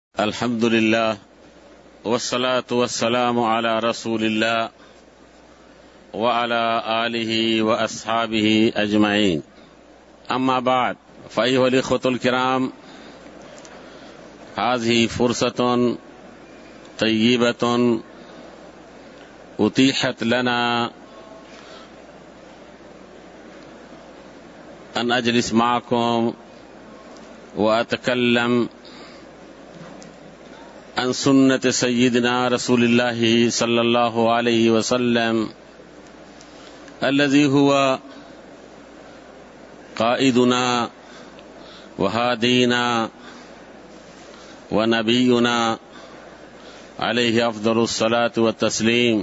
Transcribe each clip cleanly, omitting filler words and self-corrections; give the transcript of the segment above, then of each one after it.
अल्हम्दुलिल्लाह वस्सलातु वस्सलामु अला रसूलिल्लाह व अला आलिहि व अस्हाबिहि अजमईन। अम्मा बाद फ़अय्युहल इख़्वतुल किराम, हाज़िही फ़ुर्सतुन तय्यिबतुन उतीहत लना अन अजलिस मअकुम व अतकल्लम अन सुन्नत सय्यिदिना रसूलिल्लाहि सल्लल्लाहु अलैहि वसल्लम अल्लज़ी हुवा क़ाइदुना व हादीना व नबियुना अलैहि अफ़्ज़लुस सलातु व तस्लीम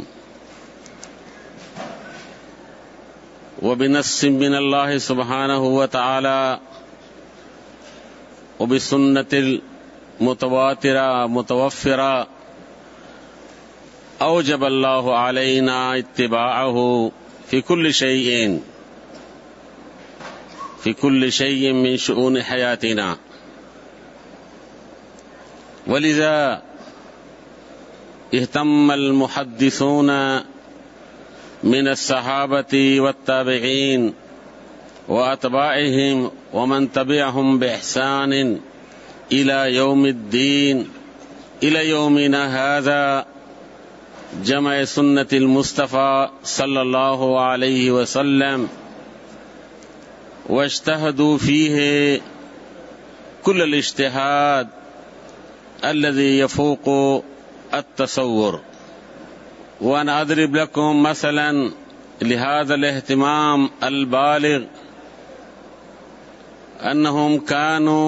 व बिनस्सिम मिनल्लाहि सुब्हानहु व तआला व बिसुन्नतिल मुतवातिरा मुतवफ़्फ़िरा औजबल्लाहु अलैना इत्तिबाअहु फ़ी कुल्लि शैइन मिन शुऊनि हयातिना। वलिज़ा इह्तम्मल मुहद्दिसून मिन अस्सहाबति वत्ताबिईन व अतबाइहिम व मन तबिअहुम बिइहसानिन इला यौमिद्दीन इला यौमिना हाज़ा जमा सुन्नतिल मुस्तफ़ा सल्लल्लाहु अलैहि वसल्लम वज्तहदू फ़ीहि कुल्लल इज्तिहाद अल्लज़ी यफ़ूक़ु अत-तसव्वुर। व अना अदरिब लकुम मसलन लिहाज़ल इह्तिमाम अल-बालिग़ अन्नहुम कानू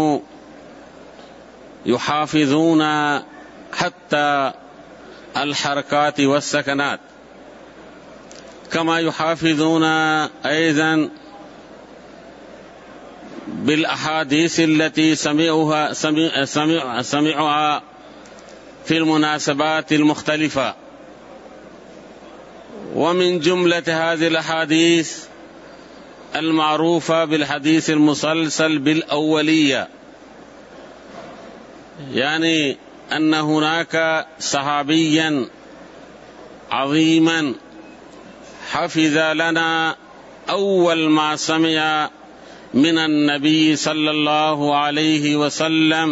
युहाफ़िज़ून हत्ता अल-हरकात वस्सकनात कमा युहाफ़िज़ून अयज़न बिल अहादीस अल्लती समिअहा फ़िल मुनासबातिल मुख्तलिफ़ा व मिन जुमलत हाज़िल अहादीस अल-मारूफ़ा बिल हदीसिल मुसलसल बिल अव्वलिया, यानी अन्न हुनाका सहाबिय्यन अज़ीमन हफ़िज़ा लना अव्वल मा समिअ मिनन नबी सल्लल्लाहु अलैहि वसल्लम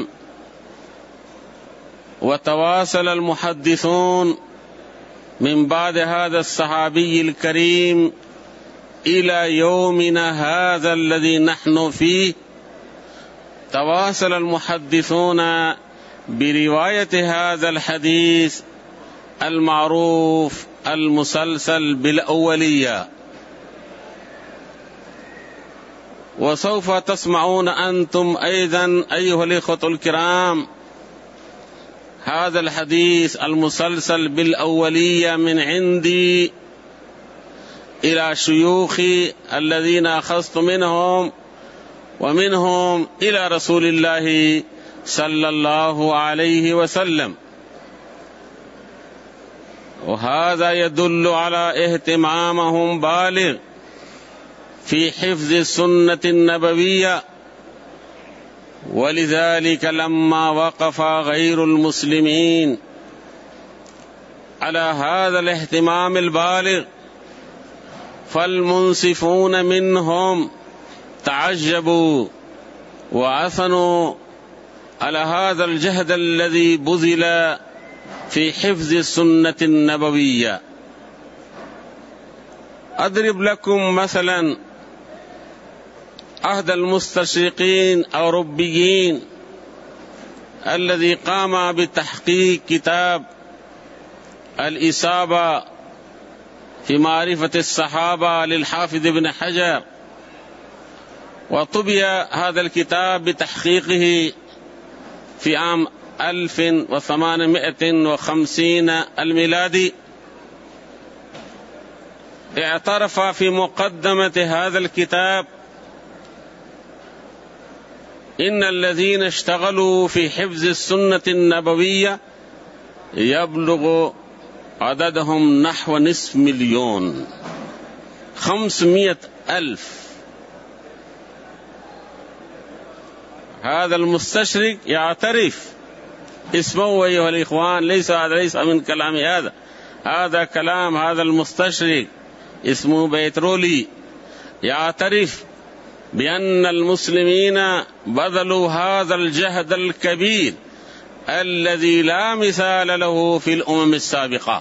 व तवासल अल मुहद्दिसून मिन बाद हाज़ा अस्सहाबिय्यिल करीम इला यौमिना हाज़ा अल्लज़ी नहनु फ़ीह। तवासल अल मुहद्दिसून बिरिवायत हाज़ल हदीस अल मारूफ अल मुसलसल बिल अव्वलिया। व सौफ तस्मऊन अंतुम अयज़न अय्युहल इख़्वतुल किराम हाज़ल हदीस अल मुसलसल बिल अव्वलिया मिन इंदी इला शुयूख़ी अल्लज़ीना अख़ज़्तु मिनहुम व मिनहुम इला रसूलिल्लाहि सल्लल्लाहु अलैहि वसल्लम। व हाज़ा यदुल्लु अला इह्तिमामहुम बालिग़ फ़ी हिफ़्ज़ सुन्नतिन नबविय्या। वलिज़ालिका लम्मा वक़फ़ा गैरुल मुस्लिमीन अला हाज़ल इह्तिमामिल बालिग़ फल मुंसिफ़ून मिनहुम तअज्जबू व असनू अला हाज़ल जहद अल्लज़ी बुज़िला फ़ी हिफ़्ज़ सुन्नतिन नबविय्या। अदरिब लकुम मसलन अहदल मुस्तशरिक़ीन और रुब्बियीन अल्लज़ी क़ामा बितहक़ीक़ किताब अल-इसाबा फ़ी मारिफ़तिस सहाबा लिल हाफ़िज़ इब्न हजर व तुबिया हाज़ल किताब बितहक़ीक़िही फ़ी आम 1850 अल-मिलादी। इअतरफ़ा फ़ी मुक़द्दमति हाज़ल किताब इन्नल्लज़ीना इश्तग़लू फ़ी हिफ़्ज़ सुन्नतिन नबविय्या यबलुग़ु अददहुम नहव निस्फ़ मिलियन 500,000। هذا المستشرق يعترف اسمعوا أيها الإخوان، ليس من كلام هذا كلام هذا المستشرق اسمه بيترولي، يعترف بأن المسلمين بذلوا هذا الجهد الكبير الذي لا مثال له في الأمم السابقة.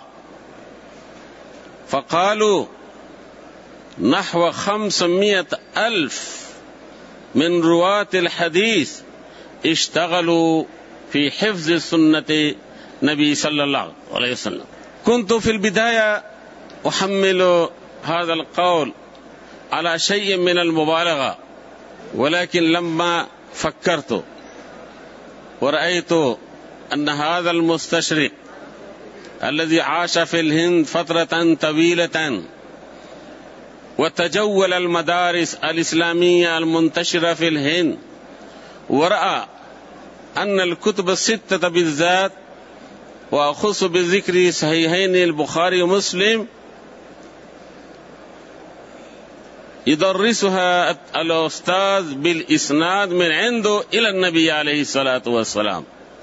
فقالوا نحو 500,000 من رواة الحديث اشتغلوا في حفظ سنة النبي صلى الله عليه وسلم. كنت في البداية أحمل هذا القول على شيء من المبالغة، ولكن لما فكرت ورأيت أن هذا المستشرق الذي عاش في الهند فترة طويلة وتجول المدارس الإسلامية المنتشرة في الهند، ورأى أن الكتب الستة بالذات، وأخص بذكر صحيحين البخاري ومسلم، يدرسها الأستاذ بالإسناد من عنده إلى النبي عليه الصلاة والسلام.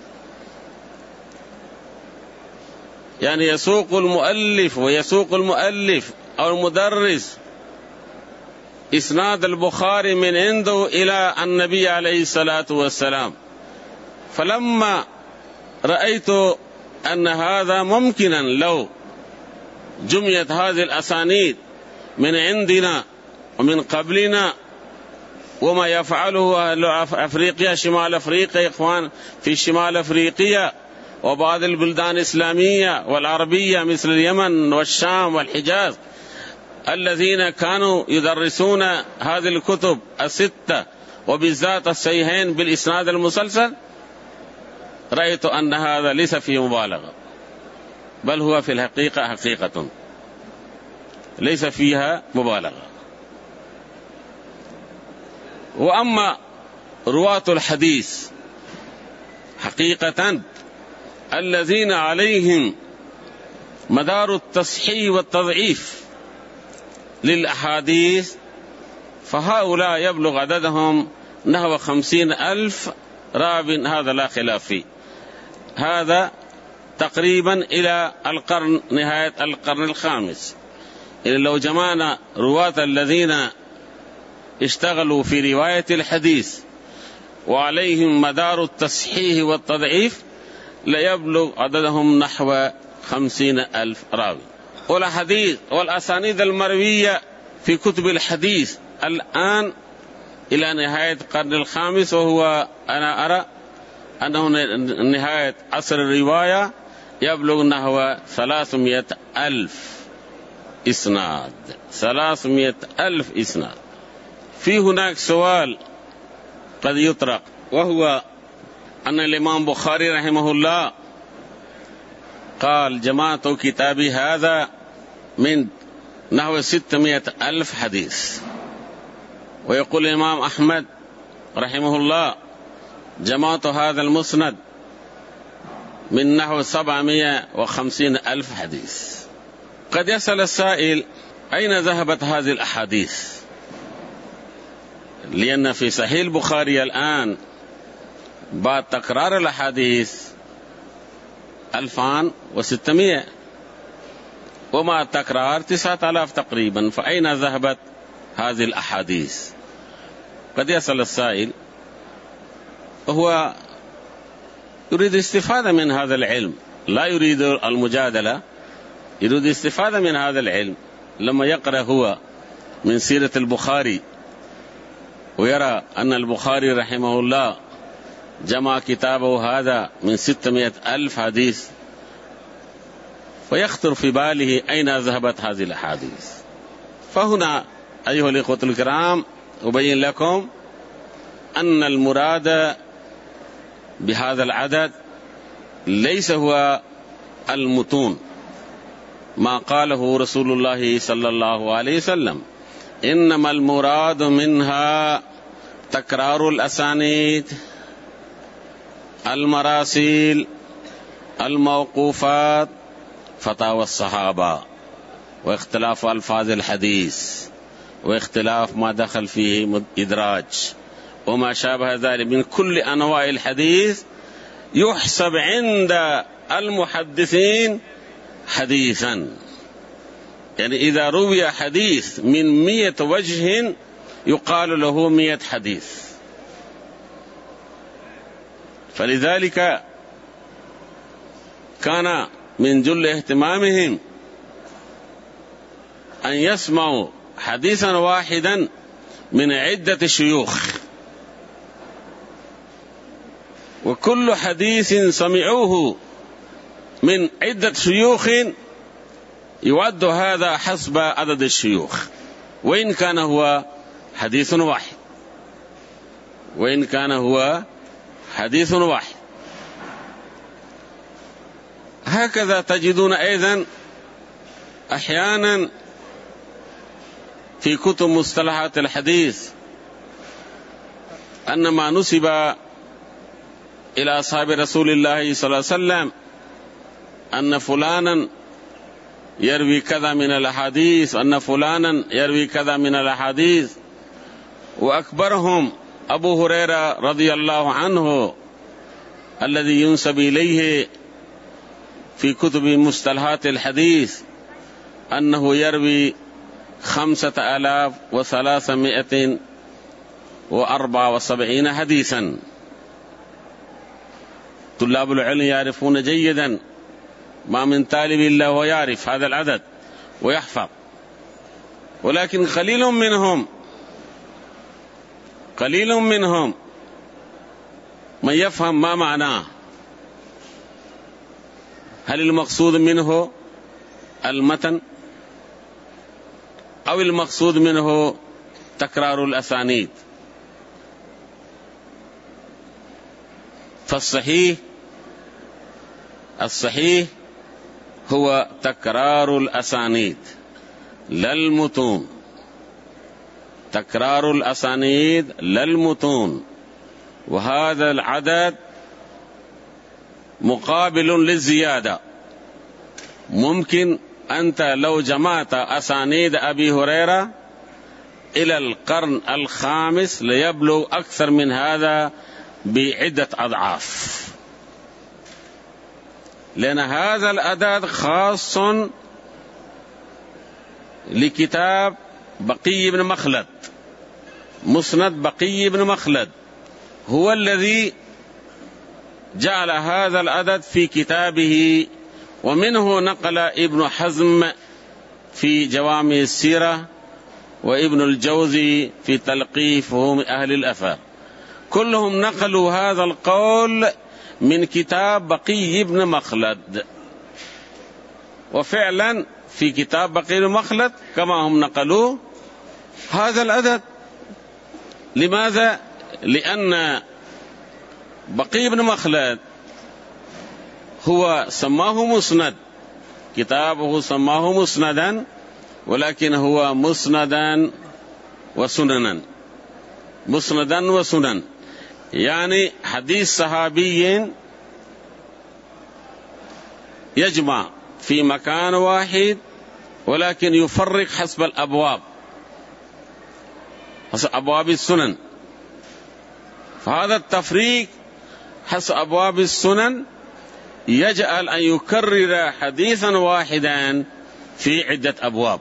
يعني يسوق المؤلف أو المدرس إسناد البخاري من عنده إلى النبي عليه الصلاة والسلام. فلما رأيت أن هذا ممكنا لو جمعت هذه الأسانيد من عندنا ومن قبلنا، وما يفعله أهل أفريقيا، شمال أفريقيا، إخوان في شمال أفريقيا وبعض البلدان الإسلامية والعربية مثل اليمن والشام والحجاز، الذين كانوا يدرسون هذه الكتب الستة وبالذات الصحيحين بالإسناد المسلسل، رأيت أن هذا ليس فيه مبالغة، بل هو في الحقيقة حقيقة ليس فيها مبالغة. وأما رواة الحديث حقيقة الذين عليهم مدار التصحيح والتضعيف للأحاديث، فهؤلاء يبلغ عددهم نحو 50,000 راو، هذا لا خلاف فيه. هذا تقريبا إلى نهاية القرن الخامس. لو جمعنا رواة الذين اشتغلوا في رواية الحديث وعليهم مدار التصحيح والتضعيف ليبلغ عددهم نحو 50,000 راوي. والحديث والأسانيد المروية في كتب الحديث الآن إلى نهاية القرن الخامس، وهو أنا أرى أنه نهاية عصر الرواية، يبلغ نحو 300,000 إسناد. 300,000 إسناد. في هناك سؤال قد يطرق، وهو أن الإمام بخاري رحمه الله قال جمعت كتابي هذا من نحو 600,000 حديث، ويقول الإمام أحمد رحمه الله جمعت هذا المسند من نحو 750,000 حديث. قد يسأل السائل أين ذهبت هذه الأحاديث؟ لأن في صحيح البخاري الآن بعد تكرار الأحاديث 2600، ومع التكرار 9,000 تقريبا، فأين ذهبت هذه الأحاديث؟ قد يسأل السائل، هو يريد استفادة من هذا العلم، لا يريد المجادلة، يريد استفادة من هذا العلم. لما يقرأ هو من سيرة البخاري ويرى أن البخاري رحمه الله جمع كتابه هذا من 600,000 حديث، فيخطر في باله أين ذهبت هذه الأحاديث. فهنا أيها الإخوة الكرام أبين لكم أن المراد بهذا العدد ليس هو المتون، ما قاله رسول الله صلى الله عليه وسلم، إنما المراد منها تكرار الأسانيد، المراسيل، الموقوفات، فتاوى الصحابة، واختلاف ألفاظ الحديث، واختلاف ما دخل فيه إدراج، وما شابه ذلك من كل أنواع الحديث يحسب عند المحدثين حديثا. يعني إذا روي حديث من 100 وجه يقال له 100 حديث. فلذلك كان من جل اهتمامهم أن يسمعوا حديثا واحدا من عدة شيوخ، وكل حديث سمعوه من عدة شيوخ يعد هذا حسب عدد الشيوخ، وإن كان هو حديث واحد، وإن كان هو حديث واحد. هكذا تجدون أيضا أحيانا في كتب مصطلحات الحديث أن ما نسب إلى أصحاب رسول الله صلى الله عليه وسلم أن فلانا يروي كذا من الأحاديث، أن فلانا يروي كذا من الأحاديث، وأكبرهم أبو هريرة رضي الله عنه الذي ينسب إليه في كتب مصطلحات الحديث أنه يروي 5374 حديثا. طلاب العلم يعرفون جيدا، ما من طالب إلا ويعرف هذا العدد ويحفظ، ولكن قليل منهم من يفهم ما معناه. هل المقصود منه المتن أو المقصود منه تكرار الأسانيد؟ فالصحيح هو تكرار الأسانيد لا المتون، تكرار الأسانيد لا المتون. وهذا العدد مقابل للزيادة. ممكن أنت لو جمعت أسانيد أبي هريرة إلى القرن الخامس ليبلغ أكثر من هذا بعدة أضعاف، لأن هذا العدد خاص لكتاب بقي بن مخلد، مسند بقي بن مخلد هو الذي جعل هذا العدد في كتابه، ومنه نقل ابن حزم في جوامع السيرة، وابن الجوزي في تلقيف فهم أهل الأثر، كلهم نقلوا هذا القول من كتاب بقي بن مخلد. وفعلا في كتاب بقي بن مخلد كما هم نقلوا هذا العدد. لماذا؟ لأن بقي بن مخلد هو سماه مسند، كتابه سماه مسندا، ولكن هو مسندا وسننا، مسندا وسنن، يعني حديث صحابي يجمع في مكان واحد ولكن يفرق حسب الأبواب، حسب أبواب السنن. فهذا التفريق حسب أبواب السنن يجعل أن يكرر حديثا واحدا في عدة أبواب،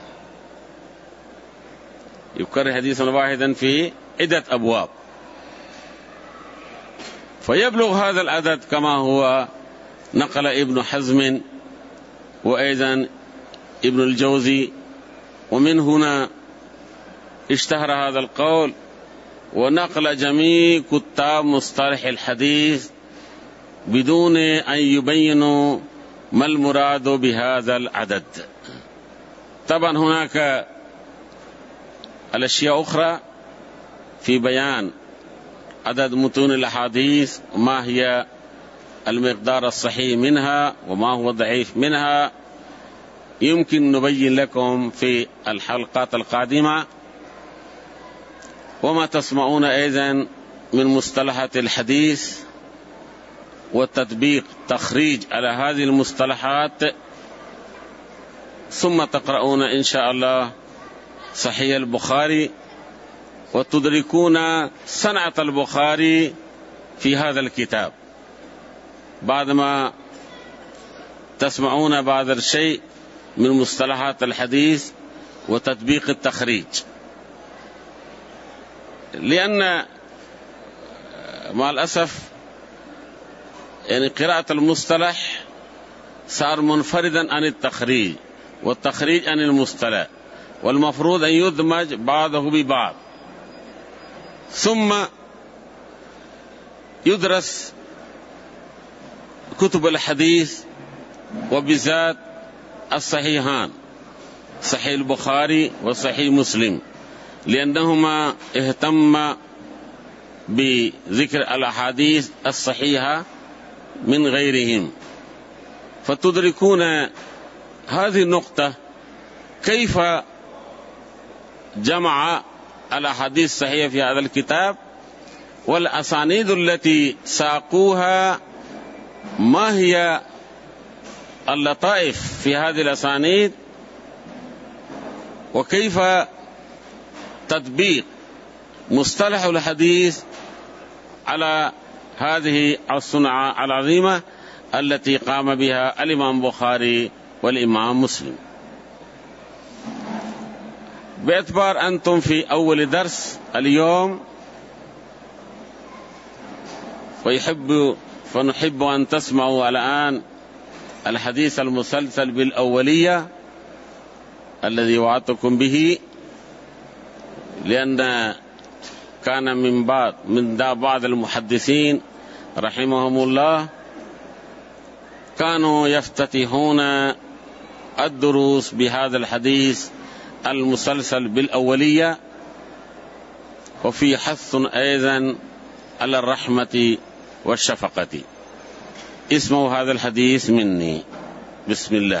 يكرر حديثا واحدا في عدة أبواب، فيبلغ هذا العدد كما هو نقل ابن حزم وأيضا ابن الجوزي. ومن هنا اشتهر هذا القول، ونقل جميع كتاب مصطلح الحديث بدون أن يبينوا ما المراد بهذا العدد. طبعا هناك الأشياء أخرى في بيان عدد متون الأحاديث، ما هي المقدار الصحيح منها وما هو ضعيف منها، يمكن نبين لكم في الحلقات القادمة. وما تسمعون أيضا من مصطلحات الحديث والتطبيق تخريج على هذه المصطلحات، ثم تقرؤون إن شاء الله صحيح البخاري وتدركون صنعة البخاري في هذا الكتاب. بعدما تسمعون بعض الشيء من مصطلحات الحديث وتطبيق التخريج، لأن مع الأسف يعني قراءة المصطلح صار منفردا عن التخريج، والتخريج عن المصطلح، والمفروض أن يدمج بعضه ببعض، ثم يدرس كتب الحديث وبذات الصحيحان صحيح البخاري وصحيح مسلم، لأنهما اهتم بذكر الأحاديث الصحيحة من غيرهم، فتدركون هذه النقطة كيف جمع الأحاديث الصحيحة في هذا الكتاب، والأسانيد التي ساقوها ما هي اللطائف في هذه الأسانيد، وكيف تطبيق مصطلح الحديث على هذه الصنعة العظيمة التي قام بها الإمام البخاري والإمام مسلم. باعتبار أنتم في أول درس اليوم، فنحب أن تسمعوا الآن الحديث المسلسل بالأولية الذي وعدتكم به، لأن كان من بعض المحدثين رحمهم الله كانوا يفتتحون الدروس بهذا الحديث المسلسل بالأولية، وفي حث أيضا على الرحمة والشفقة. اسمعوا هذا الحديث مني. بسم الله.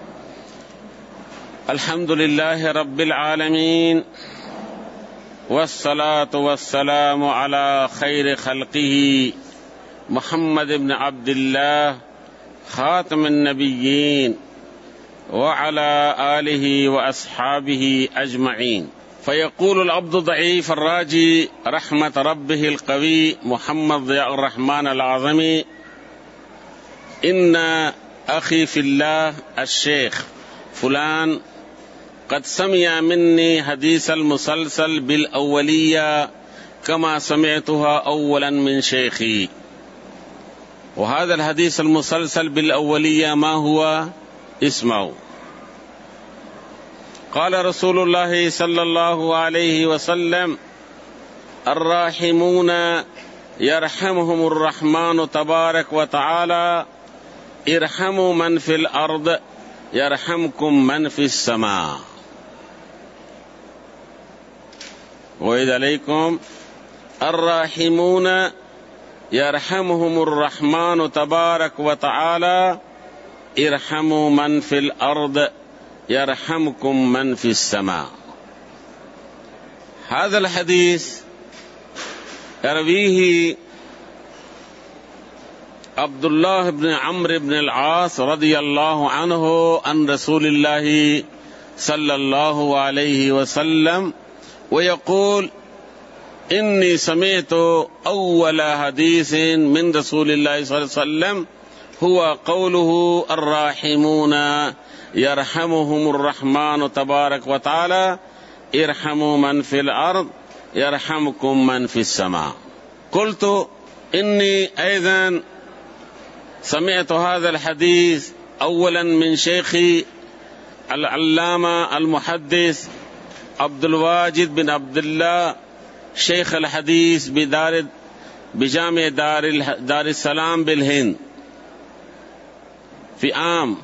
الحمد لله رب العالمين، والصلاة والسلام على خير خلقه محمد بن عبد الله خاتم النبيين، وعلى آله وأصحابه أجمعين. فيقول العبد الضعيف الراجي رحمة ربه القوي محمد ضياء الرحمن العظمي: إن أخي في الله الشيخ فلان قد سمع مني حديث المسلسل بالأولية كما سمعتها أولا من شيخي. وهذا الحديث المسلسل بالأولية ما هو؟ اسمعوا. قال رسول الله صلى الله عليه وسلم: الراحمون يرحمهم الرحمن تبارك وتعالى، ارحموا من في الأرض يرحمكم من في السماء. وإذ عليكم الراحمون يرحمهم الرحمن تبارك وتعالى، ارحموا من في الأرض يرحمكم من في السماء. هذا الحديث يرويه عبد الله بن عمرو بن العاص رضي الله عنه عن رسول الله صلى الله عليه وسلم، ويقول: إني سمعت أول حديث من رسول الله صلى الله عليه وسلم هو قوله: الراحمون يرحمهم الرحمن تبارك وتعالى، ارحموا من في الأرض يرحمكم من في السماء. قلت: إني أيضا سمعت هذا الحديث أولا من شيخي العلامة المحدث عبد الواجد بن عبد الله شيخ الحديث بجامع دار السلام بالهند في عام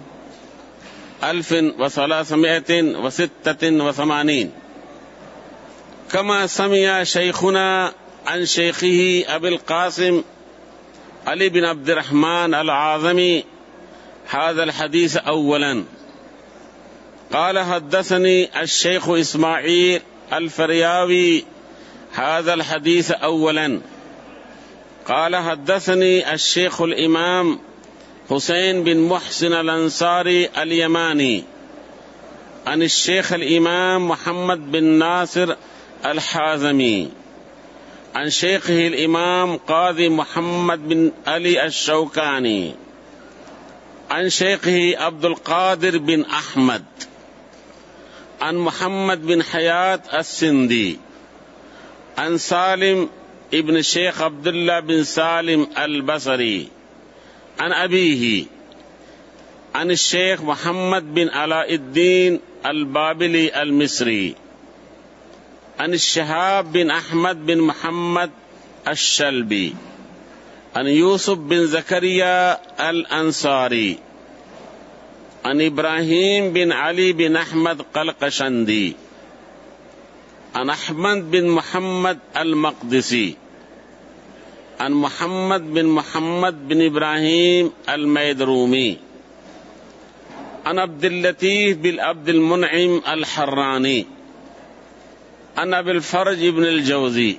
1386، كما سمع شيخنا عن شيخه أبي القاسم علي بن عبد الرحمن العاظمي هذا الحديث أولا. قال: حدثني الشيخ إسماعيل الفرياوي هذا الحديث أولا. قال: حدثني الشيخ الإمام حسين بن محسن الأنصاري اليماني عن الشيخ الإمام محمد بن ناصر الحازمي. عن شيخه الإمام قاضي محمد بن علي الشوكاني عن شيخه عبد القادر بن أحمد عن محمد بن حياة السندي عن سالم ابن الشيخ عبد الله بن سالم البصري عن أبيه عن الشيخ محمد بن علاء الدين البابلي المصري عن الشهاب بن أحمد بن محمد الشلبي عن يوسف بن زكريا الأنصاري عن إبراهيم بن علي بن أحمد قلقشندي عن أحمد بن محمد المقدسي عن محمد بن محمد بن إبراهيم الميدرومي عن عبد اللطيف بن عبد المنعم الحراني عن أبي الفرج بن الجوزي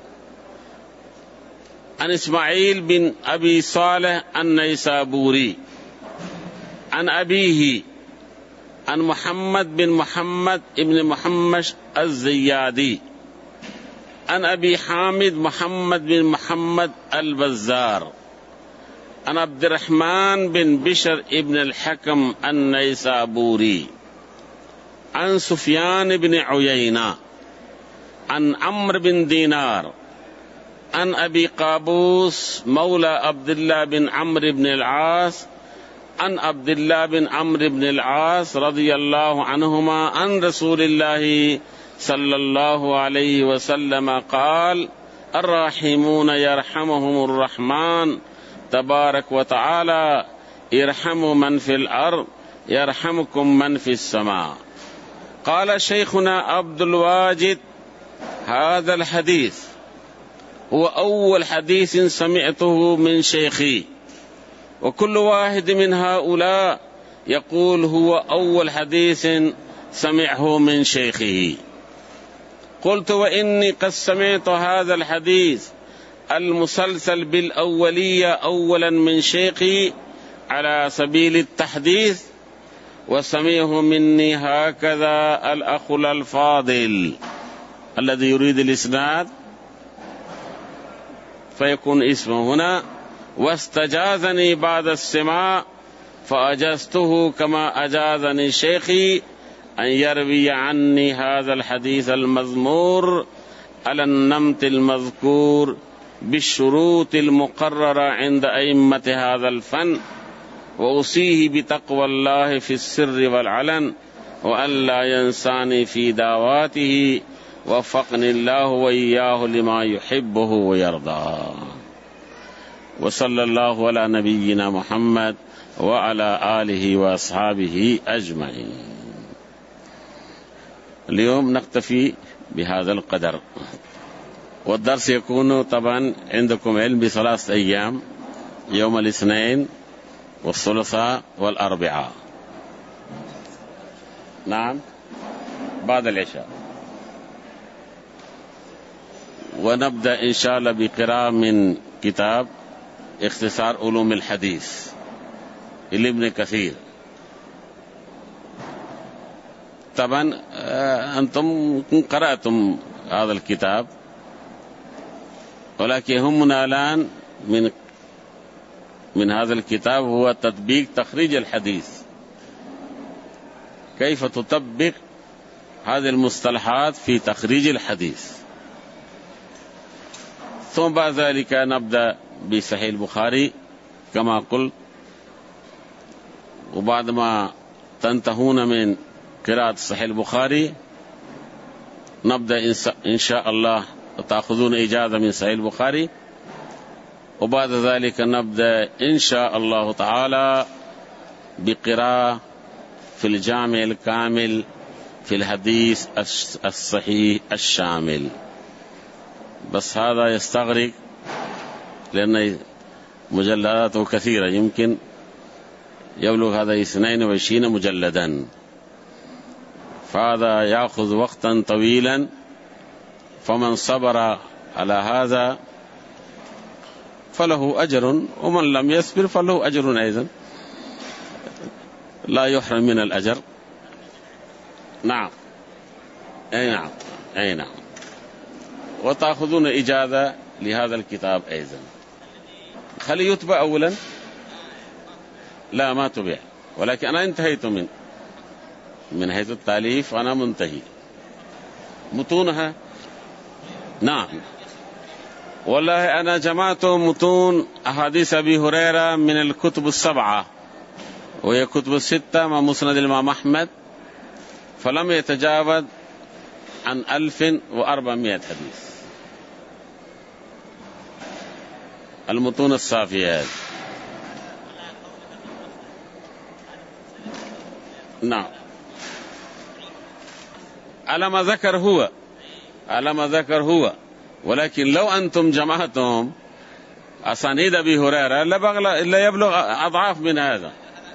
عن إسماعيل بن أبي صالح النيسابوري عن أبيه عن محمد بن محمد بن محمد الزيادي عن أبي حامد محمد بن محمد البزار عن عبد الرحمن بن بشر بن الحكم النيسابوري عن سفيان بن عيينة عن عمرو بن دينار عن أبي قابوس مولى عبد الله بن عمرو بن العاص عن عبد الله بن عمرو بن العاص رضي الله عنهما عن رسول الله صلى الله عليه وسلم قال: الراحمون يرحمهم الرحمن تبارك وتعالى، ارحموا من في الأرض يرحمكم من في السماء. قال شيخنا عبد الواجد: هذا الحديث هو أول حديث سمعته من شيخي، وكل واحد من هؤلاء يقول هو أول حديث سمعه من شيخه. قلت: وإني قد سمعت هذا الحديث المسلسل بالأولية أولا من شيخي على سبيل التحديث، وسمعه مني هكذا الأخ الفاضل الذي يريد الإسناد فيكون اسمه هنا، واستجازني بعد السماع فأجزته كما أجازني شيخي أن يروي عني هذا الحديث المذمور على النمط المذكور بالشروط المقررة عند أئمة هذا الفن، وأوصيه بتقوى الله في السر والعلن، وأن لا ينساني في دعواته، وفقني الله وإياه لما يحبه ويرضاه. وصلى الله على نبينا محمد وعلى آله وأصحابه أجمعين. اليوم نكتفي بهذا القدر، والدرس يكون طبعا عندكم علم بثلاثة أيام، يوم الاثنين والثلاثاء والأربعاء، نعم، بعد العشاء. ونبدأ إن شاء الله بقراءة من كتاب اختصار علوم الحديث لابن كثير. طبعا أنتم قرأتم هذا الكتاب، ولكن همنا الآن من هذا الكتاب هو تطبيق تخريج الحديث، كيف تطبق هذه المصطلحات في تخريج الحديث. ثم بعد ذلك نبدأ بصحيح البخاري كما قلت، وبعد ما تنتهون من قراءة صحيح البخاري نبدأ إن شاء الله تأخذون إجازة من صحيح البخاري، وبعد ذلك نبدأ إن شاء الله تعالى بقراءة في الجامع الكامل في الحديث الصحيح الشامل. بس هذا يستغرق لأن مجلداته كثيرة، يمكن يبلغ هذا 22 مجلدا، فهذا يأخذ وقتا طويلا، فمن صبر على هذا فله أجر، ومن لم يصبر فله أجر أيضا، لا يحرم من الأجر. نعم، أي نعم، أي نعم. وتأخذون إجازة لهذا الكتاب أيضا. هل يتبع أولا؟ لا ما تبع، ولكن أنا انتهيت من حيث التأليف أنا منتهي. متونها نعم والله أنا جمعت متون أحاديث أبي هريرة من الكتب السبعة، وهي كتب الستة مع مسند الإمام أحمد، فلم يتجاوز عن 1400 حديث. المتون الصافية. نعم على ما ذكر هو، ولكن لو أنتم جمعتم أسانيد أبي هريرة لا يبلغ أضعاف من هذا.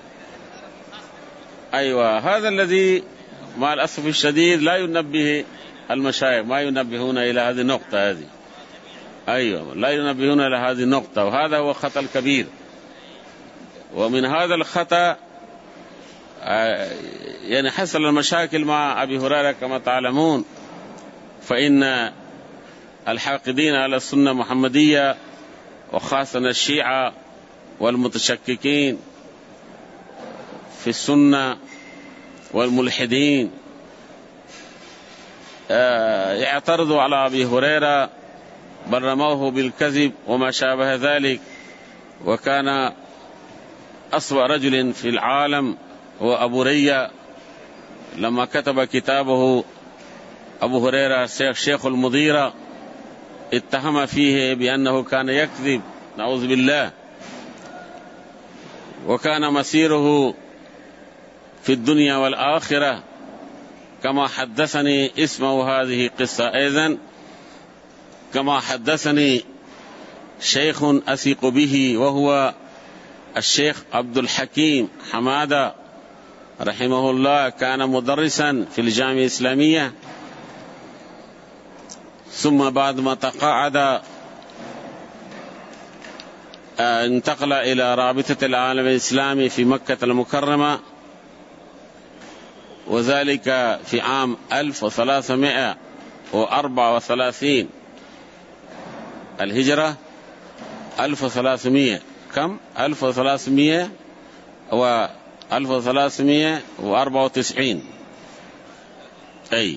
أيوة هذا الذي مع الأسف الشديد لا ينبه المشايخ، ما ينبهون إلى هذه النقطة هذه. أيوة لا ينبهون إلى هذه النقطة، وهذا هو خطأ الكبير. ومن هذا الخطأ يعني حصل المشاكل مع أبي هريرة كما تعلمون. فإن الحاقدين على السنة المحمدية وخاصة الشيعة والمتشككين في السنة والملحدين يعترضوا على أبي هريرة، بل رموه بالكذب وما شابه ذلك. وكان أسوأ رجل في العالم هو أبو ريا، لما كتب كتابه أبو هريرة شيخ المضيرة اتهم فيه بأنه كان يكذب، نعوذ بالله. وكان مسيره في الدنيا والآخرة كما حدثني اسمه هذه قصة أيضا، كما حدثني شيخ أثق به وهو الشيخ عبد الحكيم حمادة رحمه الله، كان مدرسا في الجامعة الإسلامية، ثم بعد ما تقاعد انتقل إلى رابطة العالم الإسلامي في مكة المكرمة، وذلك في عام 1334 الهجرة. 1300 كم 1394 أي.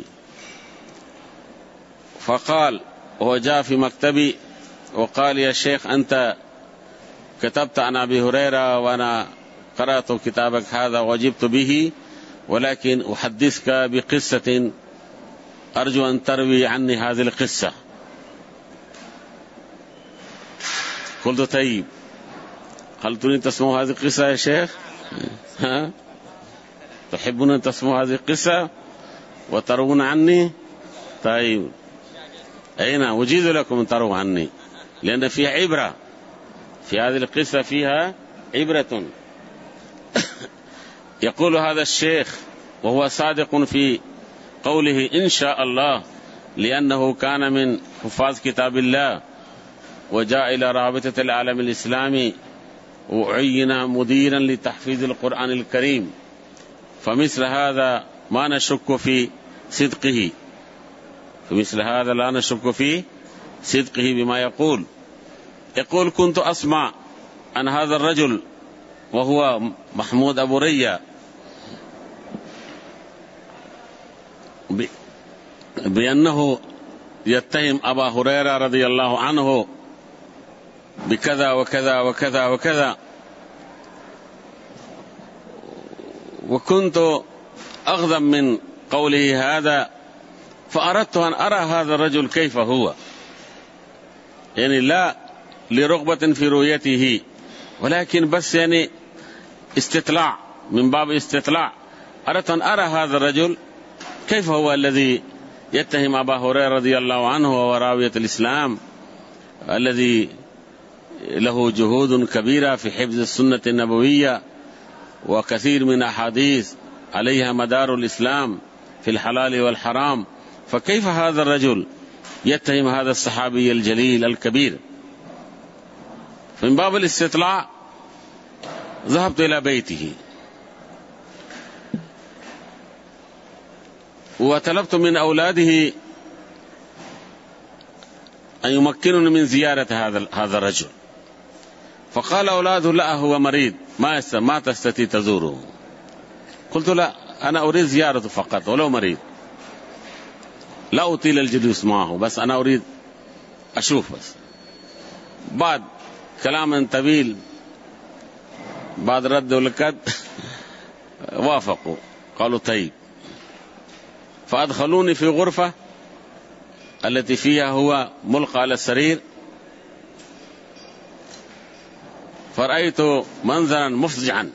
فقال وهو جاء في مكتبي وقال يا شيخ أنت كتبت عن أبي هريرة وأنا قرأت كتابك هذا وجبت به، ولكن أحدثك بقصة أرجو أن تروي عني هذه القصة. قلت طيب، هل تريد تسمعوا هذه القصة يا شيخ؟ ها؟ تحبون أن تسمعوا هذه القصة وتروون عني؟ طيب أين أجيز لكم أن تروا عني، لأن فيها عبرة، في هذه القصة فيها عبرة. يقول هذا الشيخ وهو صادق في قوله إن شاء الله، لأنه كان من حفاظ كتاب الله وجاء إلى رابطة العالم الإسلامي وعين مديرا لتحفيظ القرآن الكريم، فمثل هذا ما نشك في صدقه، فمثل هذا لا نشك في صدقه بما يقول. يقول كنت أسمع عن هذا الرجل وهو محمود أبو ريا بأنه يتهم أبا هريرة رضي الله عنه بكذا وكذا وكذا وكذا، وكنت أغضب من قوله هذا، فأردت أن أرى هذا الرجل كيف هو، يعني لا لرغبة في رؤيته، ولكن بس يعني استطلاع، من باب استطلاع. أردت أن أرى هذا الرجل كيف هو الذي يتهم أبا هريرة رضي الله عنه وهو راوية الإسلام الذي له جهود كبيرة في حفظ السنة النبوية وكثير من أحاديث عليها مدار الإسلام في الحلال والحرام، فكيف هذا الرجل يتهم هذا الصحابي الجليل الكبير؟ من باب الاستطلاع ذهبت إلى بيته وطلبت من أولاده أن يمكنني من زيارة هذا الرجل. فقال أولاده لا هو مريض ما تستطيع تزوره. قلت لا، أنا أريد زيارته فقط ولو مريض، لا أطيل الجلوس معه، بس أنا أريد أشوف بس. بعد كلام طويل، بعد رد ولكد وافقوا، قالوا طيب. فأدخلوني في غرفة التي فيها هو ملقى على السرير، فرأيت منظرا مفزعا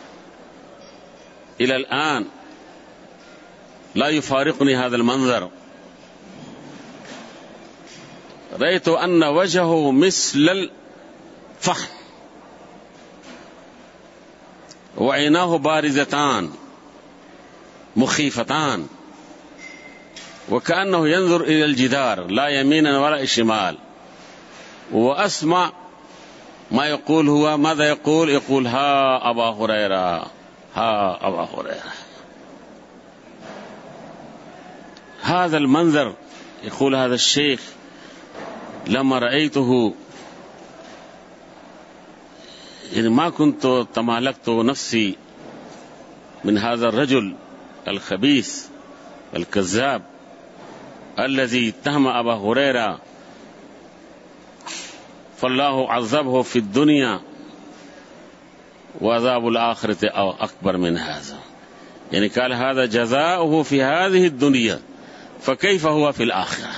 إلى الآن لا يفارقني هذا المنظر. رأيت أن وجهه مثل الفحم، وعيناه بارزتان مخيفتان، وكأنه ينظر إلى الجدار لا يمينا ولا شمال. وأسمع ما يقول هو، ماذا يقول؟ يقول ها أبا هريرة، ها أبا هريرة. هذا المنظر، يقول هذا الشيخ، لما رأيته يعني ما كنت تمالكت نفسي من هذا الرجل الخبيث الكذاب الذي اتهم أبا هريرة، فالله عذبه في الدنيا وعذاب الآخرة أكبر من هذا. يعني قال هذا جزاؤه في هذه الدنيا، فكيف هو في الآخرة؟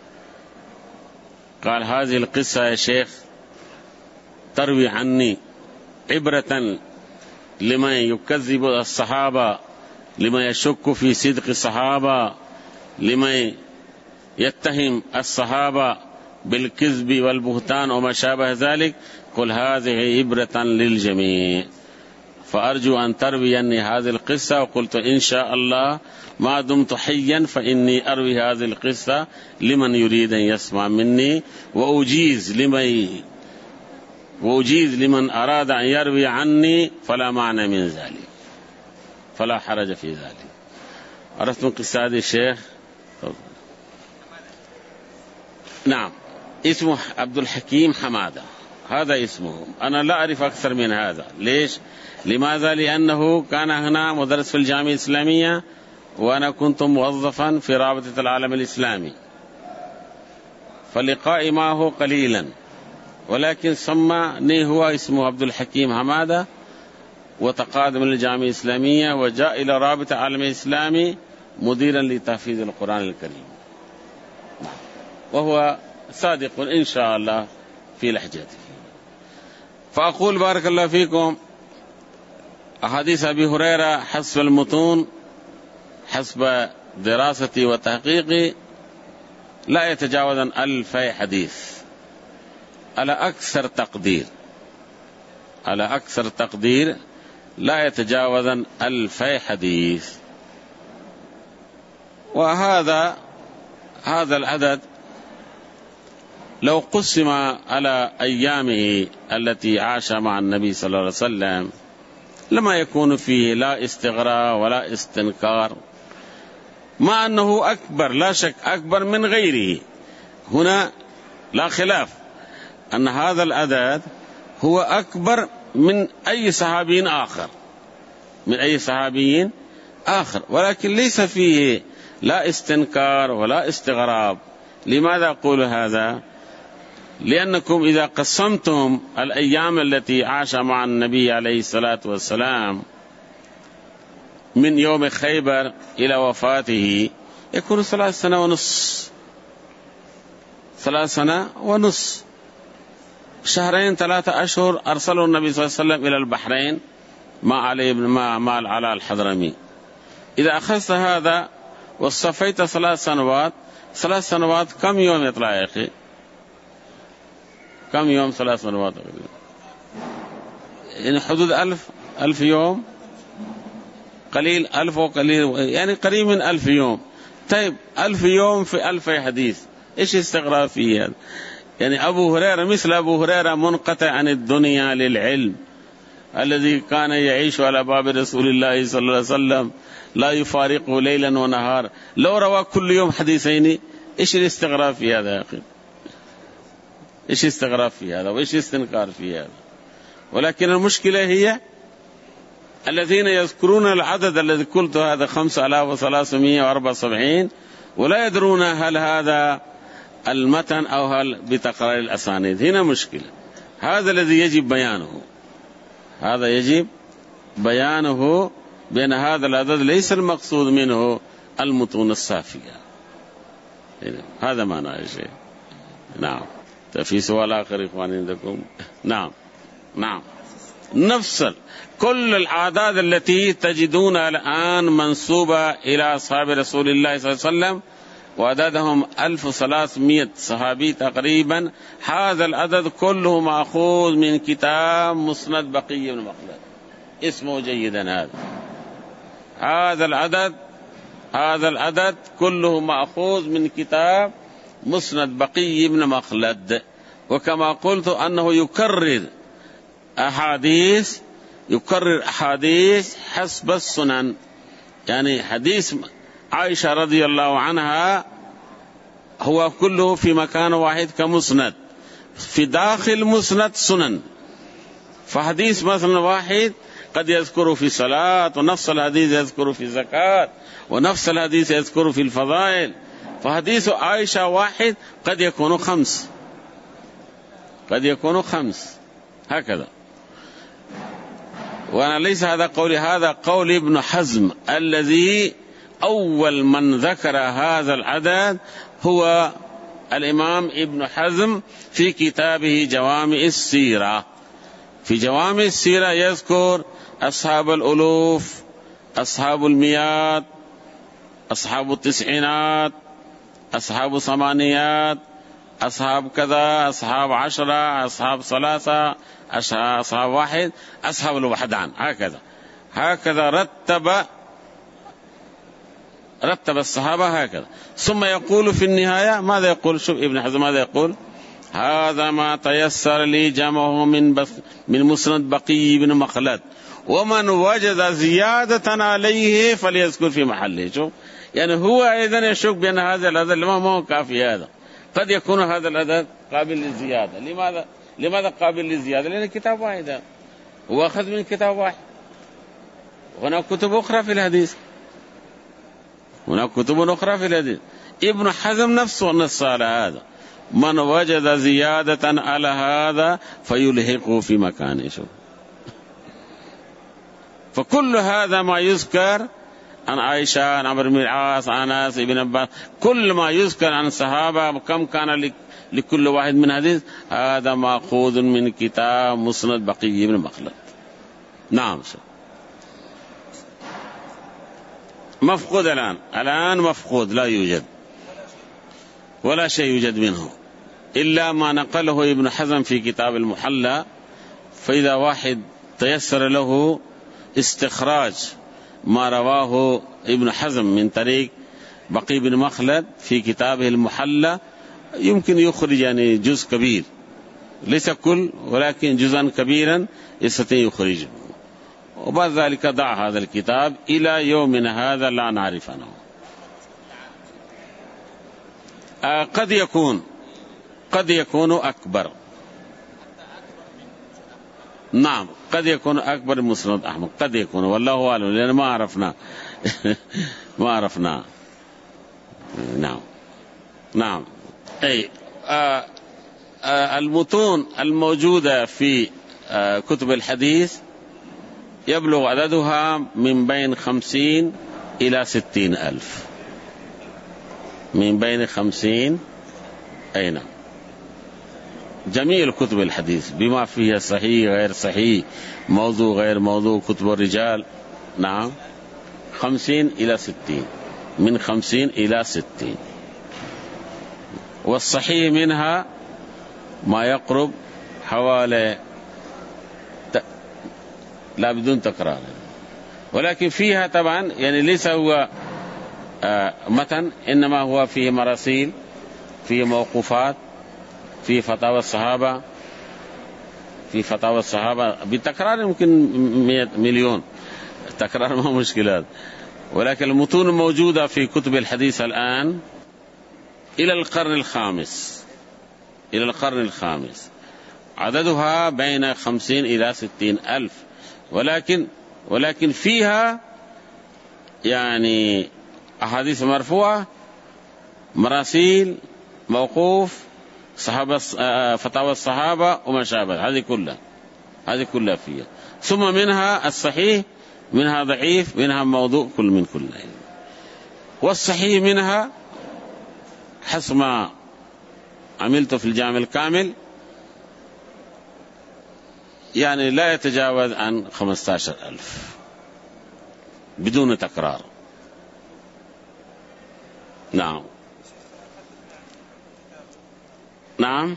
قال هذه القصة يا شيخ تروي عني عبرة لمن يكذب الصحابة، لمن يشك في صدق الصحابة، لمن يتهم الصحابة بالكذب والبهتان وما شابه ذلك. قل هذه عبرة للجميع، فأرجو أن ترويني هذه القصة. وقلت إن شاء الله ما دمت حيا فإني أروي هذه القصة لمن يريد أن يسمع مني، وأجيز لمن أراد أن يروي عني، فلا معنى من ذلك، فلا حرج في ذلك. عرفتم قصة هذه الشيخ؟ نعم، اسمه عبد الحكيم حمادة، هذا اسمه. أنا لا أعرف أكثر من هذا. ليش؟ لماذا؟ لأنه كان هنا مدرس في الجامعة الإسلامية، وأنا كنت موظفا في رابطة العالم الإسلامي، فلقائي معه قليلا، ولكن سمعني هو اسمه عبد الحكيم حمادة، وتقادم للجامعة الإسلامية وجاء إلى رابطة العالم الإسلامي مديرا لتحفيظ القرآن الكريم، وهو صادق إن شاء الله في لهجته. فأقول بارك الله فيكم، أحاديث أبي هريرة حسب المتون، حسب دراستي وتحقيقي، لا يتجاوز 1000 حديث على أكثر تقدير، لا يتجاوز 1000 حديث. وهذا العدد لو قسم على أيامه التي عاش مع النبي صلى الله عليه وسلم لما يكون فيه لا استغراء ولا استنكار، مع أنه أكبر، لا شك أكبر من غيره. هنا لا خلاف أن هذا العدد هو أكبر من أي صحابي آخر، ولكن ليس فيه لا استنكار ولا استغراب. لماذا أقول هذا؟ لأنكم إذا قسمتم الأيام التي عاش مع النبي عليه الصلاة والسلام من يوم خيبر إلى وفاته يكون 3 سنة ونص، 2 3 أشهر أرسله النبي صلى الله عليه وسلم إلى البحرين مع العلاء الحضرمي. إذا أخذت هذا وصفيت 3 سنوات كم يوم يطلع يا أخي؟ كم يوم 3 سنوات؟ يعني حدود 1000 يوم، قليل 1000 وقليل، يعني قريب من 1000 يوم. طيب 1000 يوم في 1000 حديث، إيش استغراب فيه هذا؟ يعني أبو هريرة مثل أبو هريرة منقطع عن الدنيا للعلم، الذي كان يعيش على باب رسول الله صلى الله عليه وسلم لا يفارقه ليلا ونهار، لو روى كل يوم حديثين، إيش الاستغراب في هذا يا أخي؟ إيش استغراب في هذا وإيش استنكار في هذا؟ ولكن المشكلة هي الذين يذكرون العدد الذي قلت هذا 5374 ولا يدرون هل هذا المتن أو هل بتقرار الأسانيد. هنا مشكلة. هذا الذي يجب بيانه، هذا يجب بيانه بأن هذا العدد ليس المقصود منه المتون الصافية. هذا معنى يا شيخ. نعم. في سؤال آخر إخواني عندكم؟ نعم. نعم. نفس كل الأعداد التي تجدونها الآن منسوبة إلى أصحاب رسول الله صلى الله عليه وسلم وعددهم 1300 صحابي تقريبا، هذا العدد كله مأخوذ من كتاب مسند بقي بن مخلد. اسمه جيدا هذا العدد كله مأخوذ من كتاب مسند بقي بن مخلد. وكما قلت أنه يكرر أحاديث حسب السنن، يعني حديث عائشة رضي الله عنها هو كله في مكان واحد كمسند، في داخل مسند سنن. فحديث مثلا واحد قد يذكر في صلاة، ونفس الحديث يذكر في زكاة، ونفس الحديث يذكر في الفضائل. فحديث عائشة واحد قد يكون 5، هكذا. وأنا ليس هذا قولي، هذا قول ابن حزم الذي أول من ذكر هذا العدد هو الإمام ابن حزم في كتابه جوامع السيرة. في جوامع السيرة يذكر أصحاب الألوف، أصحاب المئات، أصحاب التسعينات، أصحاب الثمانيات، أصحاب كذا، أصحاب 10، أصحاب 3، أصحاب 1، أصحاب الوحدان، هكذا رتب الصحابة هكذا. ثم يقول في النهاية ماذا يقول؟ شوف ابن حزم ماذا يقول: هذا ما تيسر لي جمعه من مسند بقي بن مخلد، ومن وجد زيادة عليه فليذكر في محله. شوف يعني هو أيضا يشك بأن هذا العدد ما هو كافي. هذا قد يكون هذا العدد قابل للزيادة. لماذا قابل للزيادة؟ لأن كتاب واحد، هو أخذ من كتاب واحد. هناك كتب أخرى في الحديث، ابن حزم نفسه نص على هذا: من وجد زيادة على هذا فيلحقه في مكانه. شوف، فكل هذا ما يذكر عن عائشة، عن عمرو بن العاص، عن أنس بن عباس، كل ما يذكر عن الصحابة كم كان لكل واحد من حديث، هذا مأخوذ من كتاب مسند بقي بن مخلد. نعم. مفقود الآن مفقود، لا يوجد ولا شيء يوجد منه إلا ما نقله ابن حزم في كتاب المحلى. فإذا واحد تيسر له استخراج ما رواه ابن حزم من طريق بقي بن مخلد في كتابه المحلى، يمكن يخرج يعني جزء كبير، ليس كل ولكن جزءا كبيرا يستطيع يخرجه. وبعد ذلك ضع هذا الكتاب إلى يومنا هذا لا نعرف عنه. قد يكون أكبر. نعم، قد يكون أكبر من مسند أحمد، قد يكون، والله أعلم، لأن ما عرفنا. نعم. أي المتون الموجودة في كتب الحديث يبلغ عددها من بين 50 إلى 60 ألف، من بين 50 أين جميع الكتب الحديث بما فيها صحيح غير صحيح، موضوع غير موضوع، كتب الرجال. نعم، 50 إلى 60، من 50 إلى 60. والصحيح منها ما يقرب حوالي، لا بدون تكرار، ولكن فيها طبعا يعني ليس هو متن، إنما هو فيه مراسيل، فيه موقوفات، في فتاوى الصحابة بتكرار يمكن 100 مليون تكرار، ما مشكلات. ولكن المتون الموجودة في كتب الحديث الآن إلى القرن الخامس إلى القرن الخامس، عددها بين 50 إلى 60 ألف، ولكن فيها يعني أحاديث مرفوعة، مراسيل، موقوف، صحابة، فتاوى الصحابة وما شابه، هذه كلها فيها. ثم منها الصحيح، منها ضعيف، منها موضوع، كل من كل. والصحيح منها حسب ما عملت في الجامع الكامل يعني لا يتجاوز عن 15,000 بدون تكرار. نعم نعم.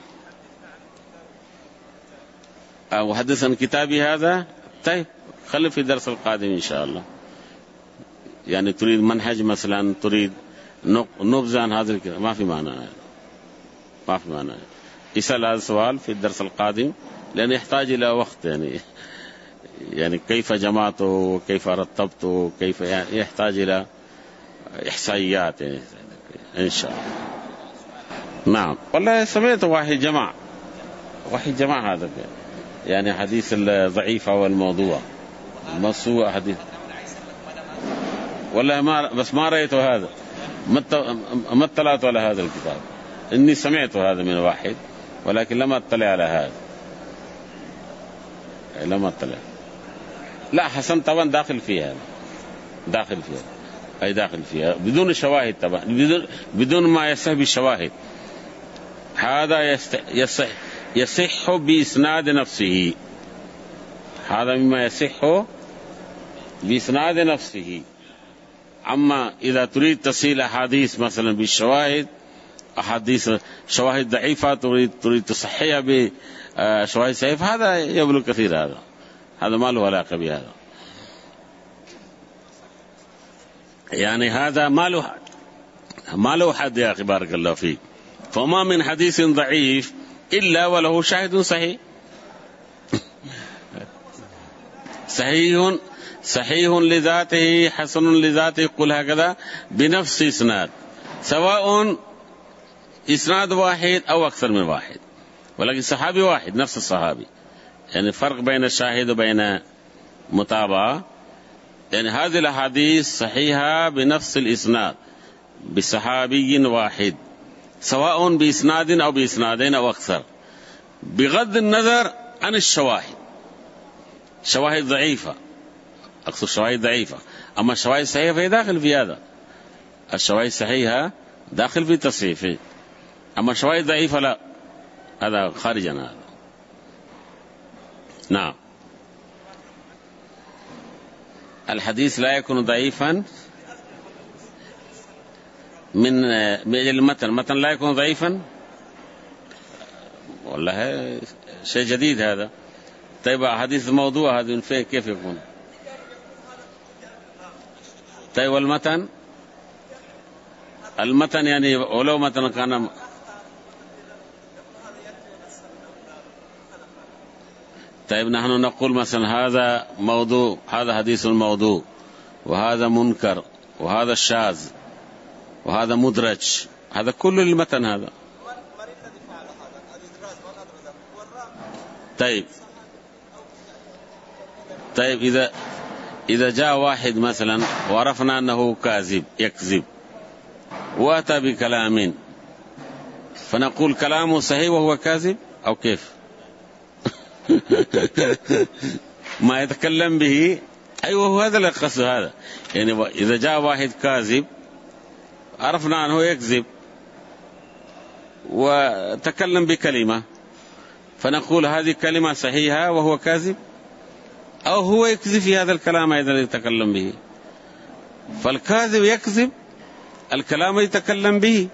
وحدث عن كتابي هذا. طيب خلي في الدرس القادم إن شاء الله. يعني تريد منهج مثلا، تريد نبذة عن هذا الكتاب، ما في معنى، ما في معنى. يسأل هذا السؤال في الدرس القادم، لأنه يحتاج إلى وقت، يعني كيف جمعته وكيف رتبته، كيف يعني يحتاج إلى إحصائيات يعني إن شاء الله. نعم. والله سمعت واحد جمع هذا يعني حديث الضعيفة والموضوع موضوع حديث. والله ما رأيته هذا، ما اطلعت على هذا الكتاب. إني سمعت هذا من واحد ولكن لم أطلع على هذا، لم أطلع. لا حسن طبعا داخل فيها بدون شواهد طبعا، بدون ما يصح بالشواهد. هذا يصح بإسناد نفسه، هذا مما يصح بإسناد نفسه. أما إذا تريد تصحيح أحاديث مثلا بالشواهد، أحاديث شواهد ضعيفة تريد تصحيها بشواهد صحيحة، هذا يبلغ كثير، هذا ما له علاقة بهذا. يعني هذا ما له حد يا أخي، بارك الله فيك. فما من حديث ضعيف إلا وله شاهد صحيح. صحيح لذاته، حسن لذاته، قل هكذا بنفس إسناد، سواء إسناد واحد أو أكثر من واحد، ولكن صحابي واحد نفس الصحابي. يعني فرق بين الشاهد وبين متابعة. يعني هذه الأحاديث صحيحة بنفس الإسناد بصحابي واحد، سواء بإسناد أو بإسنادين أو أكثر، بغض النظر عن الشواهد. شواهد ضعيفة، أقصد شواهد ضعيفة، أما الشواهد صحيحة فهي داخل في هذا. الشواهد صحيحة داخل في تصحيحه، أما الشواهد ضعيفة لا، هذا خارج عن هذا. نعم. الحديث لا يكون ضعيفا من المتن لا يكون ضعيفا. والله شيء جديد هذا. طيب حديث الموضوع هذا فيه كيف يكون؟ طيب والمتن يعني ولو متن كان، طيب نحن نقول مثلا هذا موضوع، هذا حديث الموضوع، وهذا منكر، وهذا شاذ، وهذا مدرج، هذا كل المتن هذا. طيب إذا جاء واحد مثلا وعرفنا أنه يكذب وأتى بكلام، فنقول كلامه صحيح وهو كاذب أو كيف؟ ما يتكلم به. أيوه هذا القصد هذا. يعني إذا جاء واحد كاذب عرفنا أنه يكذب وتكلم بكلمة، فنقول هذه كلمة صحيحة وهو كاذب، أو هو يكذب في هذا الكلام أيضا يتكلم به. فالكاذب يكذب الكلام يتكلم به.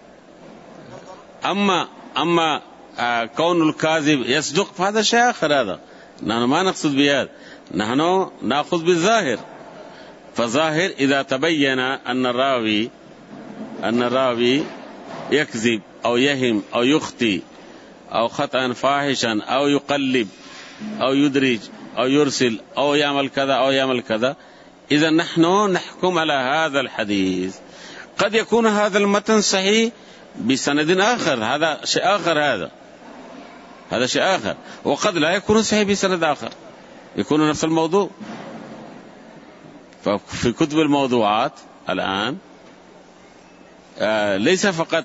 أما كون الكاذب يصدق فهذا شيء آخر. هذا نحن ما نقصد بهذا، نحن نأخذ بالظاهر. فظاهر إذا تبين أن الراوي يكذب أو يهم أو يخطي أو خطأ فاحشا أو يقلب أو يدرج أو يرسل أو يعمل كذا أو يعمل كذا، إذا نحن نحكم على هذا الحديث. قد يكون هذا المتن صحيح بسند آخر، هذا شيء آخر، هذا شيء آخر. وقد لا يكون صحيح بسند آخر، يكون نفس الموضوع. ففي كتب الموضوعات الآن ليس فقط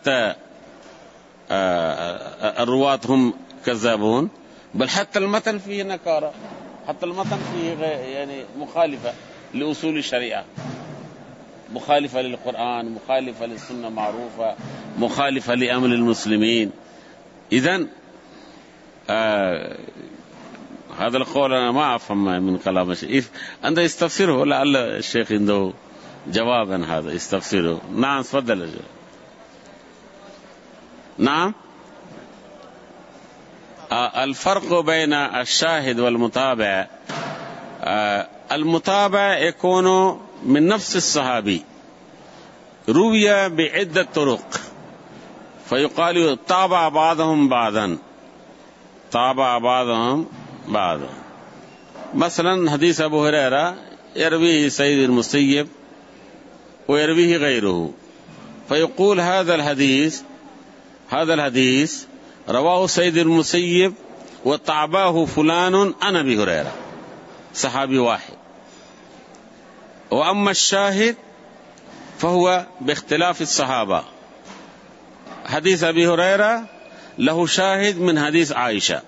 الرواة هم كذابون، بل حتى المتن فيه نكارة، حتى المتن فيه يعني مخالفة لأصول الشريعة، مخالفة للقرآن، مخالفة للسنة معروفة، مخالفة لأمر المسلمين. إذن هذا القول أنا ما أفهم من كلام الشيخ، أنت يستفسره، لعل الشيخ عنده جوابا هذا يستفسره. نعم تفضل. نعم. الفرق بين الشاهد والمتابع، المتابع يكون من نفس الصحابي، روي بعدة طرق، فيقال تابع بعضهم بعضا، تابع بعضهم بعضا. مثلا حديث أبو هريرة يرويه سيد المسيب ويرويه غيره، فيقول هذا الحديث رواه سيد المسيب وتعباه فلان عن أبي هريرة، صحابي واحد. وأما الشاهد فهو باختلاف الصحابة، حديث أبي هريرة له شاهد من حديث عائشة،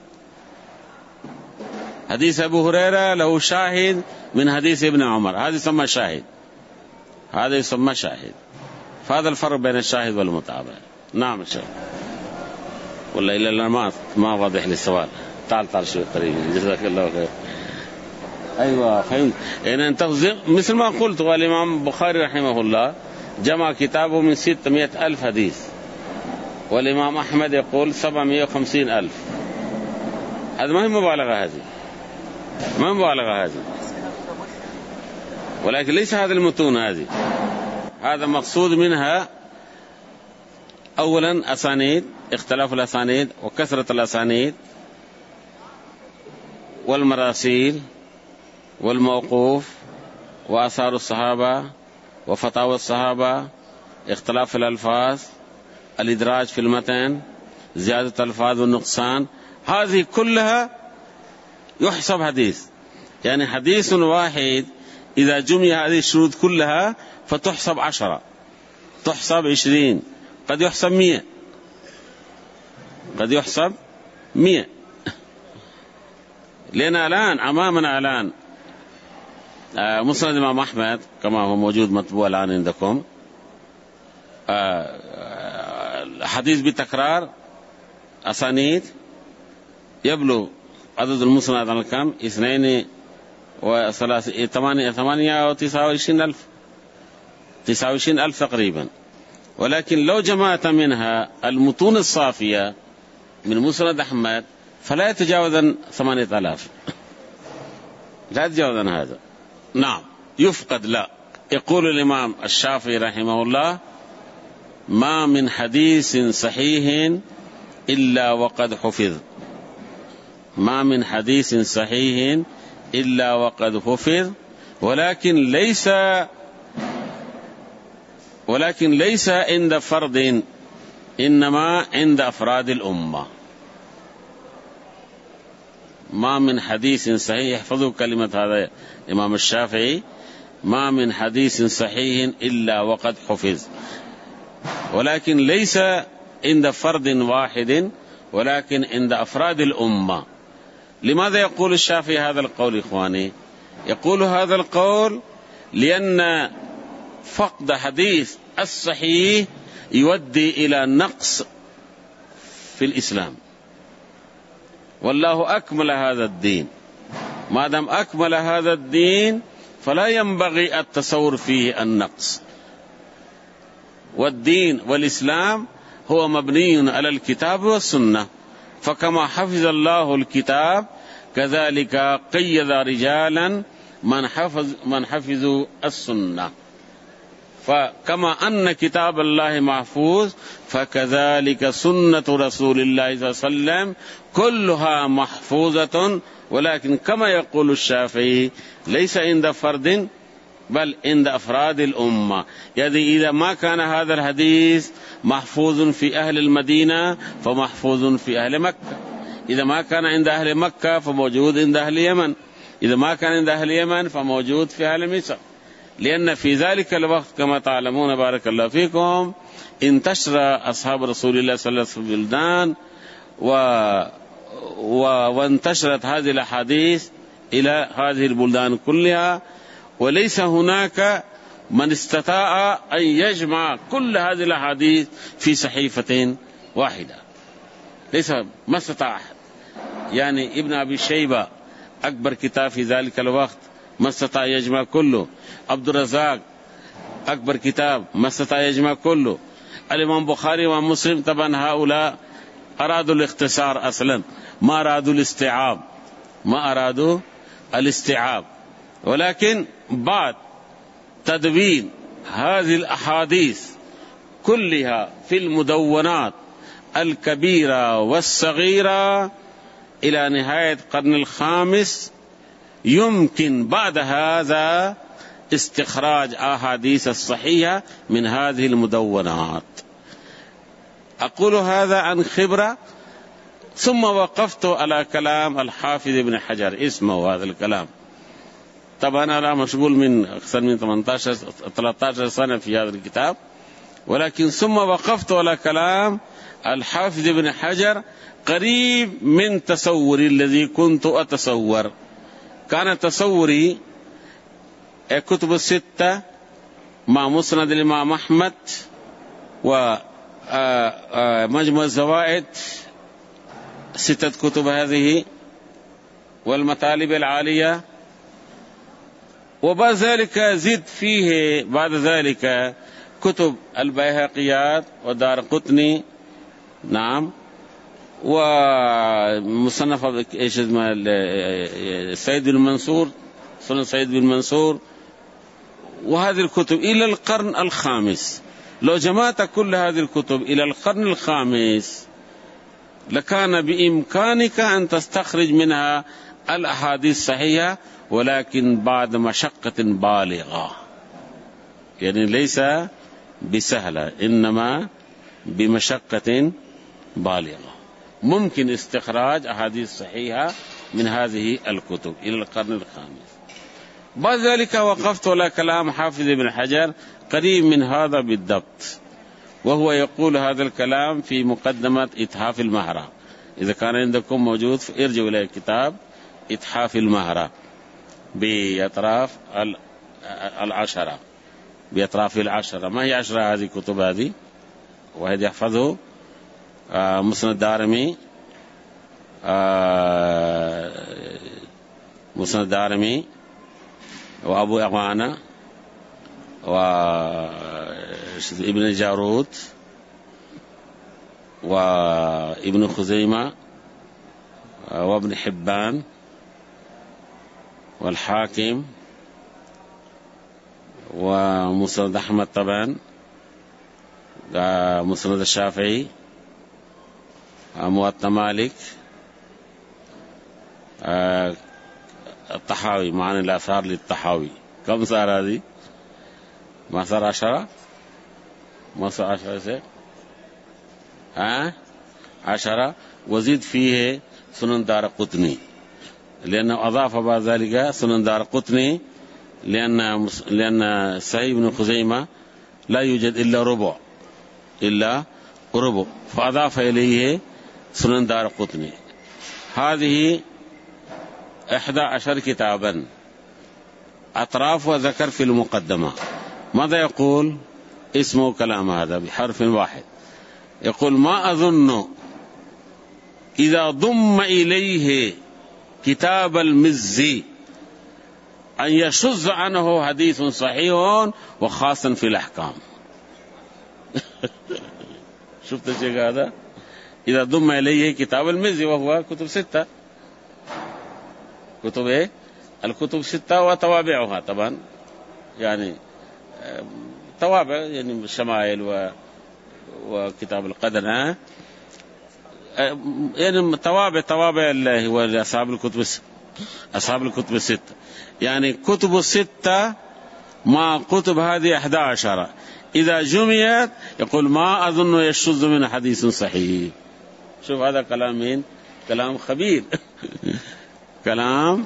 حديث أبو هريرة له شاهد من حديث ابن عمر، هذا يسمى شاهد، هذا يسمى شاهد. فهذا الفرق بين الشاهد والمتابع. نعم الشيخ. والله إلا ما واضح للسؤال. تعال شوي قريب، جزاك الله خير. أيوة فهمت. يعني أنت مثل ما قلت، والإمام البخاري رحمه الله جمع كتابه من 600,000 حديث، والإمام أحمد يقول 750,000. هذا ما هي مبالغة، هذه ما مبالغة هذه، ولكن ليس هذا المتون، هذا مقصود منها أولا أسانيد، اختلاف الأسانيد وكثرة الأسانيد والمراسيل والموقوف وآثار الصحابة وفتاوى الصحابة، اختلاف الألفاظ، الإدراج في المتن، زيادة الألفاظ والنقصان، هذه كلها يحسب حديث. يعني حديث واحد إذا جمع هذه الشروط كلها فتحسب 10، تحسب 20، قد يحسب 100، قد يحسب 100. لأن الآن أمامنا الآن مسند الإمام أحمد كما هو موجود مطبوع الآن عندكم، حديث بتكرار أسانيد يبلغ عدد المسند على كم؟ 29,000 تقريبا. ولكن لو جمعت منها المتون الصافية من مسند أحمد فلا يتجاوز 8,000، لا يتجاوز هذا. نعم يفقد، لا. يقول الإمام الشافعي رحمه الله: ما من حديث صحيح إلا وقد حفظ، ما من حديث صحيح إلا وقد حفظ، ولكن ليس عند فرد، إنما عند أفراد الأمة. ما من حديث صحيح، احفظوا كلمة هذا الإمام الشافعي: ما من حديث صحيح إلا وقد حفظ، ولكن ليس عند فرد واحد، ولكن عند أفراد الأمة. لماذا يقول الشافعي هذا القول إخواني؟ يقول هذا القول لأن فقد حديث الصحيح يؤدي إلى نقص في الإسلام، والله أكمل هذا الدين. ما دام أكمل هذا الدين فلا ينبغي التصور فيه النقص. والدين والإسلام هو مبني على الكتاب والسنة، فكما حفظ الله الكتاب كذلك قيد رجالا من حفظوا السنة. فكما أن كتاب الله محفوظ فكذلك سنة رسول الله صلى الله عليه وسلم كلها محفوظة. ولكن كما يقول الشافعي ليس عند فرد بل عند أفراد الأمة. يعني إذا ما كان هذا الحديث محفوظ في أهل المدينة فمحفوظ في أهل مكة، إذا ما كان عند أهل مكة فموجود عند أهل اليمن، إذا ما كان عند أهل اليمن فموجود في أهل مصر، لأن في ذلك الوقت كما تعلمون بارك الله فيكم انتشر أصحاب رسول الله صلى الله عليه وسلم في البلدان وانتشرت هذه الأحاديث إلى هذه البلدان كلها، وليس هناك من استطاع أن يجمع كل هذه الأحاديث في صحيفة واحدة، ليس ما استطاع أحد. يعني ابن أبي شيبة أكبر كتاب في ذلك الوقت ما استطاع يجمع كله، عبد الرزاق أكبر كتاب ما استطاع يجمع كله، الإمام بخاري ومسلم طبعا هؤلاء أرادوا الاختصار أصلا، ما أرادوا الاستيعاب، ولكن بعد تدوين هذه الأحاديث كلها في المدونات الكبيرة والصغيرة إلى نهاية القرن الخامس يمكن بعد هذا استخراج أحاديث الصحيحة من هذه المدونات. أقول هذا عن خبرة، ثم وقفت على كلام الحافظ ابن حجر، اسمه هذا الكلام، طبعا أنا مشغول من أكثر من 13 سنة في هذا الكتاب، ولكن ثم وقفت على كلام الحافظ ابن حجر قريب من تصوري الذي كنت أتصور. كان تصوري كتب الستة مع مسند الإمام أحمد ومجموع الزوائد 6 كتب هذه والمطالب العالية، وبعد ذلك زد فيه بعد ذلك كتب البيهقيات ودارقطني، نعم، ومصنف سيد بن منصور، سنن سيد بن منصور، وهذه الكتب إلى القرن الخامس. لو جمعت كل هذه الكتب إلى القرن الخامس لكان بإمكانك أن تستخرج منها الأحاديث الصحيحة، ولكن بعد مشقة بالغة، يعني ليس بسهلة إنما بمشقة بالغة. ممكن استخراج أحاديث صحيحة من هذه الكتب إلى القرن الخامس. بعد ذلك وقفت على كلام حافظ ابن حجر قريب من هذا بالضبط، وهو يقول هذا الكلام في مقدمة إتحاف المهرة. إذا كان عندكم موجود ارجعوا إلى كتاب إتحاف المهرة بأطراف العشرة، بأطراف العشرة. ما هي 10 هذه الكتب؟ هذه واحد يحفظه مسند الدارمي، مسند الدارمي وأبو أغانة وابن الجارود وابن خزيمة وابن حبان والحاكم ومسند أحمد طبعا، مسند الشافعي، موطأ مالك، الطحاوي، معاني الآثار للطحاوي. كم صار هذه؟ ما صار 10؟ ما صار 10 10، وزيد فيه سنن دارقطني، لأنه أضاف بعد ذلك سنن دارقطني، لأن صحيح ابن خزيمة لا يوجد إلا ربع، فأضاف إليه سنن دارقطني. هذه 11 كتابا، أطراف وذكر في المقدمة. ماذا يقول؟ اسمه كلام هذا بحرف واحد، يقول: ما أظن إذا ضم إليه كتاب المزي أن يشذ عنه حديث صحيح وخاصا في الأحكام. شفت الشيء هذا؟ إذا ضم إليه كتاب المزي وهو كتب 6، كتب إيه؟ الكتب 6 وتوابعها طبعا، يعني توابع، يعني الشمائل وكتاب القدر، يعني توابع الله هو أصحاب الكتب 6. يعني كتب 6 مع كتب هذه 11. إذا جمعت يقول ما أظن يشذ من حديث صحيح. شوف هذا كلام مين؟ كلام خبير كلام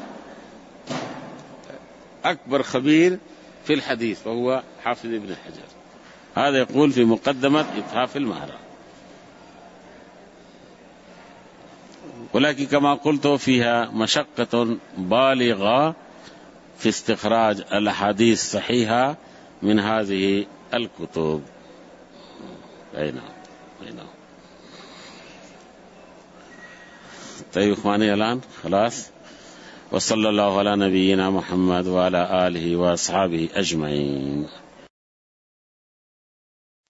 أكبر خبير في الحديث وهو حافظ ابن حجر. هذا يقول في مقدمة إتحاف المهرة. ولكن كما قلت فيها مشقة بالغة في استخراج الأحاديث الصحيحة من هذه الكتب. أي نعم. طيب إخواني الآن خلاص، وصلى الله على نبينا محمد وعلى آله وأصحابه أجمعين.